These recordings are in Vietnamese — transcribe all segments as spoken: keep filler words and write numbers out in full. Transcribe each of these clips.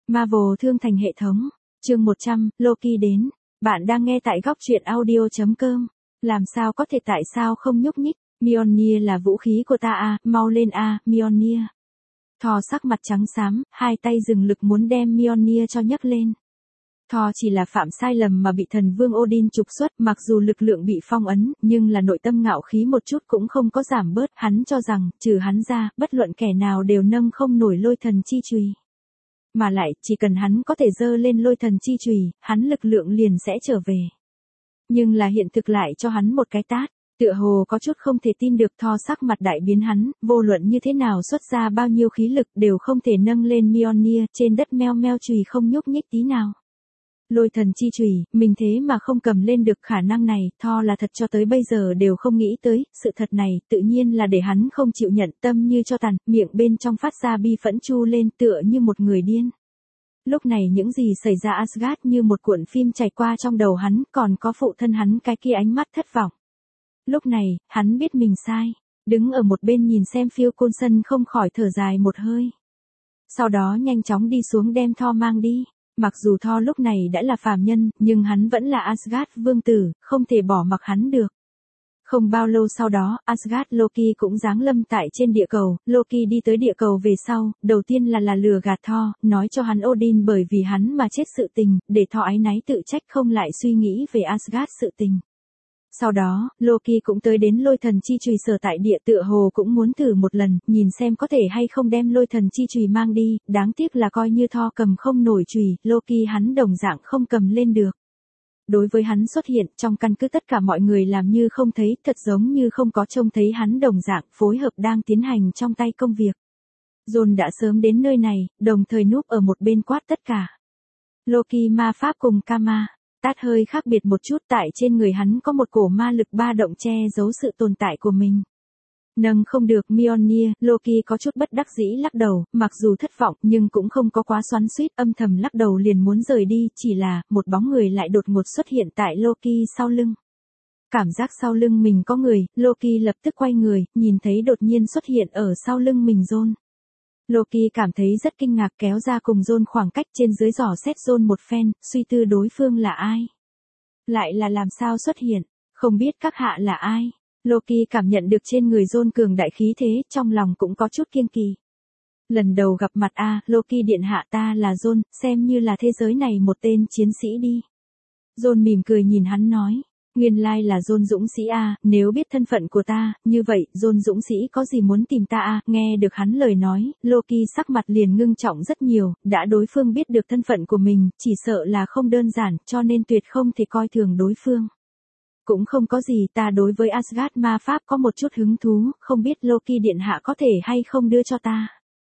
Marvel thương thành hệ thống. Chương một trăm, Loki đến. Bạn đang nghe tại góc truyện audio chấm com. Làm sao có thể tại sao không nhúc nhích? Mjolnir là vũ khí của ta à, mau lên a, à, Mjolnir. Thor sắc mặt trắng xám, hai tay dừng lực muốn đem Mjolnir cho nhấc lên. Thor chỉ là phạm sai lầm mà bị thần vương Odin trục xuất, mặc dù lực lượng bị phong ấn, nhưng là nội tâm ngạo khí một chút cũng không có giảm bớt, hắn cho rằng, trừ hắn ra, bất luận kẻ nào đều nâng không nổi lôi thần chi chùy. Mà lại, chỉ cần hắn có thể dơ lên lôi thần chi chùy, hắn lực lượng liền sẽ trở về. Nhưng là hiện thực lại cho hắn một cái tát, tựa hồ có chút không thể tin được. Thor sắc mặt đại biến, hắn, vô luận như thế nào xuất ra bao nhiêu khí lực đều không thể nâng lên Mjolnir, trên đất meo meo chùy không nhúc nhích tí nào. Lôi thần chi chùy, mình thế mà không cầm lên được. Khả năng này, Thor là thật cho tới bây giờ đều không nghĩ tới, sự thật này, tự nhiên là để hắn không chịu nhận, tâm như cho tàn, miệng bên trong phát ra bi phẫn chu lên tựa như một người điên. Lúc này những gì xảy ra Asgard như một cuộn phim chảy qua trong đầu hắn, còn có phụ thân hắn cái kia ánh mắt thất vọng. Lúc này, hắn biết mình sai, đứng ở một bên nhìn xem Phil Coulson không khỏi thở dài một hơi. Sau đó nhanh chóng đi xuống đem Thor mang đi. Mặc dù Thor lúc này đã là phàm nhân, nhưng hắn vẫn là Asgard vương tử, không thể bỏ mặc hắn được. Không bao lâu sau đó, Asgard Loki cũng giáng lâm tại trên địa cầu. Loki đi tới địa cầu về sau, đầu tiên là là lừa gạt Thor, nói cho hắn Odin bởi vì hắn mà chết sự tình, để Thor áy náy tự trách không lại suy nghĩ về Asgard sự tình. Sau đó, Loki cũng tới đến lôi thần chi chùy sở tại địa, tựa hồ cũng muốn thử một lần, nhìn xem có thể hay không đem lôi thần chi chùy mang đi, đáng tiếc là coi như Thor cầm không nổi chùy, Loki hắn đồng dạng không cầm lên được. Đối với hắn xuất hiện trong căn cứ, tất cả mọi người làm như không thấy, thật giống như không có trông thấy hắn đồng dạng, phối hợp đang tiến hành trong tay công việc. John đã sớm đến nơi này, đồng thời núp ở một bên quát tất cả. Loki ma pháp cùng Kama. Tát hơi khác biệt một chút, tại trên người hắn có một cổ ma lực ba động che giấu sự tồn tại của mình. Nâng không được Mjolnir, Loki có chút bất đắc dĩ lắc đầu, mặc dù thất vọng nhưng cũng không có quá xoắn xuýt, âm thầm lắc đầu liền muốn rời đi, chỉ là, một bóng người lại đột ngột xuất hiện tại Loki sau lưng. Cảm giác sau lưng mình có người, Loki lập tức quay người, nhìn thấy đột nhiên xuất hiện ở sau lưng mình John. Loki cảm thấy rất kinh ngạc, kéo ra cùng John khoảng cách, trên dưới dò xét John một phen, suy tư đối phương là ai. Lại là làm sao xuất hiện, không biết các hạ là ai. Loki cảm nhận được trên người John cường đại khí thế, trong lòng cũng có chút kiêng kỳ. Lần đầu gặp mặt a, à, Loki điện hạ, ta là John, xem như là thế giới này một tên chiến sĩ đi. John mỉm cười nhìn hắn nói. Nguyên lai là John dũng sĩ a, à, nếu biết thân phận của ta, như vậy, John dũng sĩ có gì muốn tìm ta a, à? Nghe được hắn lời nói, Loki sắc mặt liền ngưng trọng rất nhiều, đã đối phương biết được thân phận của mình, chỉ sợ là không đơn giản, cho nên tuyệt không thể coi thường đối phương. Cũng không có gì, ta đối với Asgard ma pháp có một chút hứng thú, không biết Loki điện hạ có thể hay không đưa cho ta.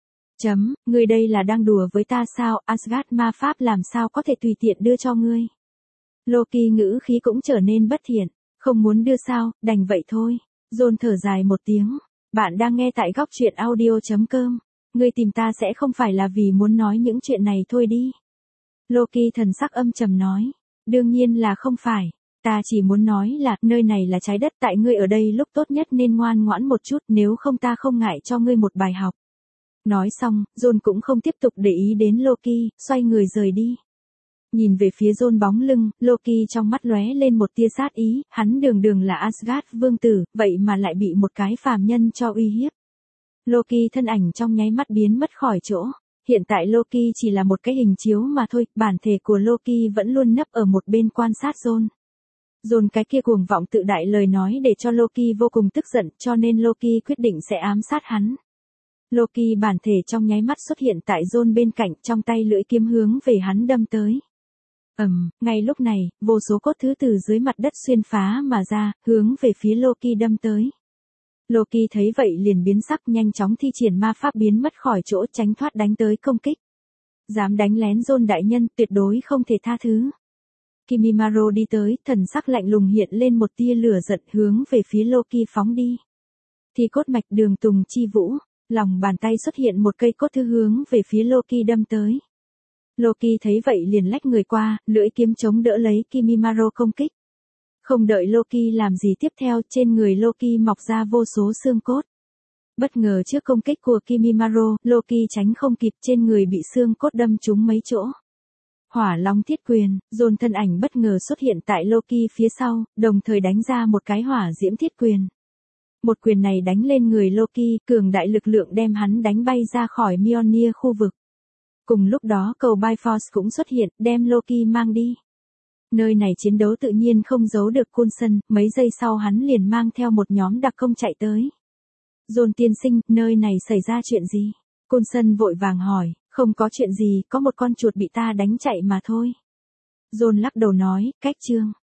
Chấm, ngươi đây là đang đùa với ta sao, Asgard ma pháp làm sao có thể tùy tiện đưa cho ngươi. Loki ngữ khí cũng trở nên bất thiện, không muốn đưa sao, đành vậy thôi. John thở dài một tiếng, bạn đang nghe tại góc truyện audio chấm com, ngươi tìm ta sẽ không phải là vì muốn nói những chuyện này thôi đi. Loki thần sắc âm trầm nói, đương nhiên là không phải, ta chỉ muốn nói là, nơi này là trái đất, tại ngươi ở đây lúc tốt nhất nên ngoan ngoãn một chút, nếu không ta không ngại cho ngươi một bài học. Nói xong, John cũng không tiếp tục để ý đến Loki, xoay người rời đi. Nhìn về phía John bóng lưng, Loki trong mắt lóe lên một tia sát ý, hắn đường đường là Asgard vương tử, vậy mà lại bị một cái phàm nhân cho uy hiếp. Loki thân ảnh trong nháy mắt biến mất khỏi chỗ, hiện tại Loki chỉ là một cái hình chiếu mà thôi, bản thể của Loki vẫn luôn nấp ở một bên quan sát John. John cái kia cuồng vọng tự đại lời nói để cho Loki vô cùng tức giận, cho nên Loki quyết định sẽ ám sát hắn. Loki bản thể trong nháy mắt xuất hiện tại John bên cạnh, trong tay lưỡi kiếm hướng về hắn đâm tới. Ầm, um, ngay lúc này, vô số cốt thứ từ dưới mặt đất xuyên phá mà ra, hướng về phía Loki đâm tới. Loki thấy vậy liền biến sắc, nhanh chóng thi triển ma pháp biến mất khỏi chỗ, tránh thoát đánh tới công kích. Dám đánh lén John đại nhân, tuyệt đối không thể tha thứ. Kimimaro đi tới, thần sắc lạnh lùng hiện lên một tia lửa giận, hướng về phía Loki phóng đi. Thì cốt mạch đường tùng chi vũ, lòng bàn tay xuất hiện một cây cốt thứ hướng về phía Loki đâm tới. Loki thấy vậy liền lách người qua, lưỡi kiếm chống đỡ lấy Kimimaro công kích. Không đợi Loki làm gì tiếp theo, trên người Loki mọc ra vô số xương cốt. Bất ngờ trước công kích của Kimimaro, Loki tránh không kịp, trên người bị xương cốt đâm trúng mấy chỗ. Hỏa long thiết quyền, dồn thân ảnh bất ngờ xuất hiện tại Loki phía sau, đồng thời đánh ra một cái hỏa diễm thiết quyền. Một quyền này đánh lên người Loki, cường đại lực lượng đem hắn đánh bay ra khỏi Mjolnir khu vực. Cùng lúc đó cầu Bifrost cũng xuất hiện, đem Loki mang đi. Nơi này chiến đấu tự nhiên không giấu được Coulson, mấy giây sau hắn liền mang theo một nhóm đặc công chạy tới. John tiên sinh, nơi này xảy ra chuyện gì? Coulson vội vàng hỏi, không có chuyện gì, có một con chuột bị ta đánh chạy mà thôi. John lắc đầu nói, cách chương.